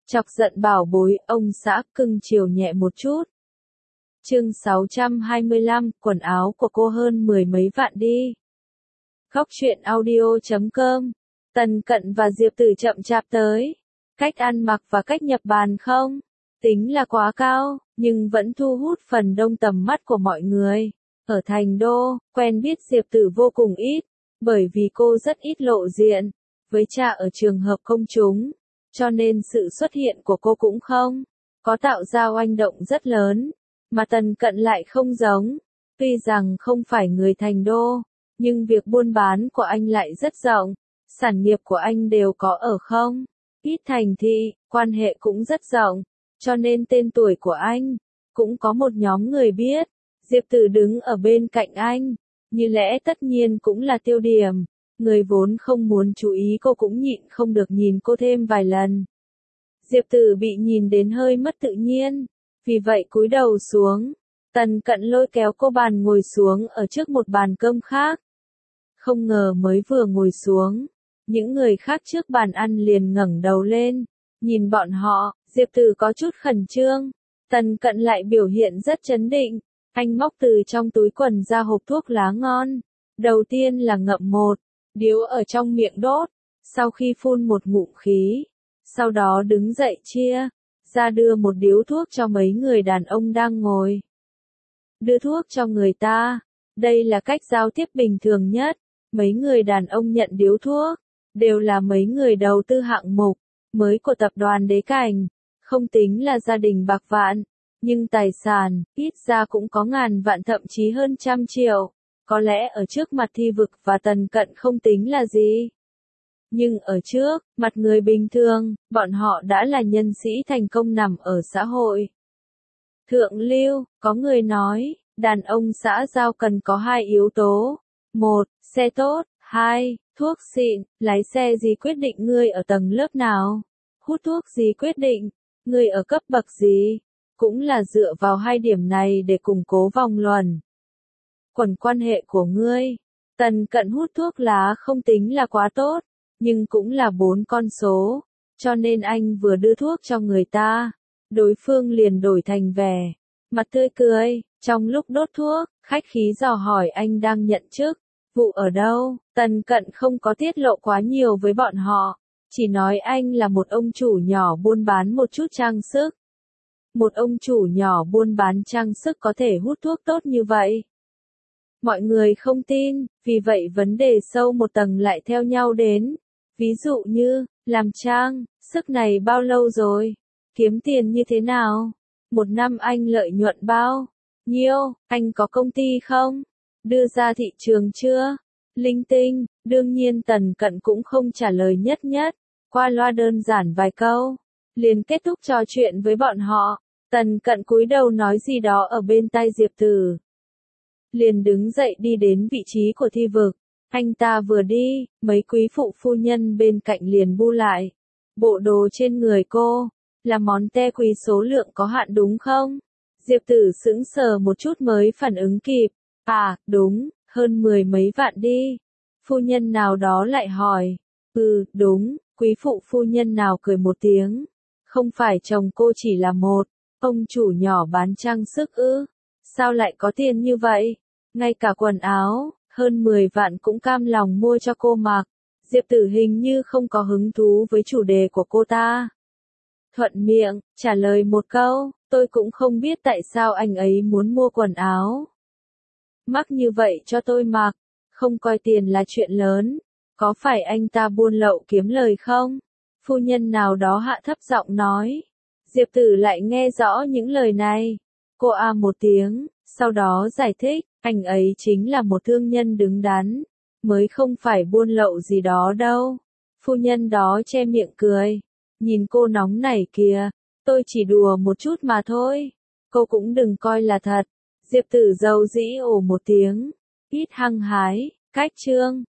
Chọc giận bảo bối, ông xã cưng chiều nhẹ một chút. Chương 625, quần áo của cô hơn 10 mấy vạn đi. Góc truyện audio.com. Tần Cận và Diệp Tử chậm chạp tới. Cách ăn mặc và cách nhập bàn không tính là quá cao, nhưng vẫn thu hút phần đông tầm mắt của mọi người. Ở Thành Đô, quen biết Diệp Tử vô cùng ít, bởi vì cô rất ít lộ diện với cha ở trường hợp công chúng, cho nên sự xuất hiện của cô cũng không có tạo ra oanh động rất lớn. Mà Tần Cận lại không giống, tuy rằng không phải người Thành Đô, nhưng việc buôn bán của anh lại rất rộng, sản nghiệp của anh đều có ở không ít thành thị, quan hệ cũng rất rộng, cho nên tên tuổi của anh cũng có một nhóm người biết. Diệp Tử đứng ở bên cạnh anh, như lẽ tất nhiên cũng là tiêu điểm, người vốn không muốn chú ý cô cũng nhịn không được nhìn cô thêm vài lần. Diệp Tử bị nhìn đến hơi mất tự nhiên, vì vậy cúi đầu xuống. Tần Cận lôi kéo cô bàn ngồi xuống ở trước một bàn cơm khác. Không ngờ mới vừa ngồi xuống, những người khác trước bàn ăn liền ngẩng đầu lên, nhìn bọn họ. Diệp Tử có chút khẩn trương, Tần Cận lại biểu hiện rất trấn định. Anh móc từ trong túi quần ra hộp thuốc lá ngon. Đầu tiên là ngậm một điếu ở trong miệng đốt, sau khi phun một ngụm khí, sau đó đứng dậy chia ra đưa một điếu thuốc cho mấy người đàn ông đang ngồi. Đưa thuốc cho người ta, đây là cách giao tiếp bình thường nhất. Mấy người đàn ông nhận điếu thuốc, đều là mấy người đầu tư hạng mục mới của tập đoàn Đế Cảnh, không tính là gia đình bạc vạn, nhưng tài sản, ít ra cũng có ngàn vạn thậm chí hơn 100 triệu. Có lẽ ở trước mặt Thi Vực và Tần Cận không tính là gì. Nhưng ở trước mặt người bình thường, bọn họ đã là nhân sĩ thành công nằm ở xã hội thượng lưu. Có người nói, đàn ông xã giao cần có hai yếu tố. Một, xe tốt. Hai, thuốc xịn. Lái xe gì quyết định ngươi ở tầng lớp nào? Hút thuốc gì quyết định ngươi ở cấp bậc gì? Cũng là dựa vào hai điểm này để củng cố vòng luẩn quẩn quan hệ của ngươi. Tần Cận hút thuốc lá không tính là quá tốt, nhưng cũng là 4 con số, cho nên anh vừa đưa thuốc cho người ta, đối phương liền đổi thành vẻ mặt tươi cười. Trong lúc đốt thuốc, khách khí dò hỏi anh đang nhận chức vụ ở đâu. Tần Cận không có tiết lộ quá nhiều với bọn họ, chỉ nói anh là một ông chủ nhỏ buôn bán một chút trang sức. Một ông chủ nhỏ buôn bán trang sức có thể hút thuốc tốt như vậy? Mọi người không tin, vì vậy vấn đề sâu một tầng lại theo nhau đến. Ví dụ như, làm trang sức này bao lâu rồi? Kiếm tiền như thế nào? Một năm anh lợi nhuận bao nhiêu? Anh có công ty không? Đưa ra thị trường chưa? Linh tinh. Đương nhiên Tần Cận cũng không trả lời nhất nhất, qua loa đơn giản vài câu, liền kết thúc trò chuyện với bọn họ. Tần Cận cúi đầu nói gì đó ở bên tai Diệp Tử, liền đứng dậy đi đến vị trí của Thi Vực. Anh ta vừa đi, mấy quý phụ phu nhân bên cạnh liền bu lại. Bộ đồ trên người cô là món te quý số lượng có hạn đúng không? Diệp Tử sững sờ một chút mới phản ứng kịp. À, đúng, hơn 10 mấy vạn đi. Phu nhân nào đó lại hỏi. Đúng. Quý phụ phu nhân nào cười một tiếng. Không phải chồng cô chỉ là một ông chủ nhỏ bán trang sức ư? Sao lại có tiền như vậy? Ngay cả quần áo hơn 10 vạn cũng cam lòng mua cho cô mặc. Diệp Tử hình như không có hứng thú với chủ đề của cô ta. Thuận miệng trả lời một câu, tôi cũng không biết tại sao anh ấy muốn mua quần áo mắc như vậy cho tôi mặc, không coi tiền là chuyện lớn. Có phải anh ta buôn lậu kiếm lời không? Phu nhân nào đó hạ thấp giọng nói. Diệp Tử lại nghe rõ những lời này. Cô một tiếng, sau đó giải thích, anh ấy chính là một thương nhân đứng đắn, mới không phải buôn lậu gì đó đâu. Phu nhân đó che miệng cười, nhìn cô nóng nảy kìa, tôi chỉ đùa một chút mà thôi, cô cũng đừng coi là thật. Diệp Tử dầu dĩ ồ một tiếng, ít hăng hái, cách chương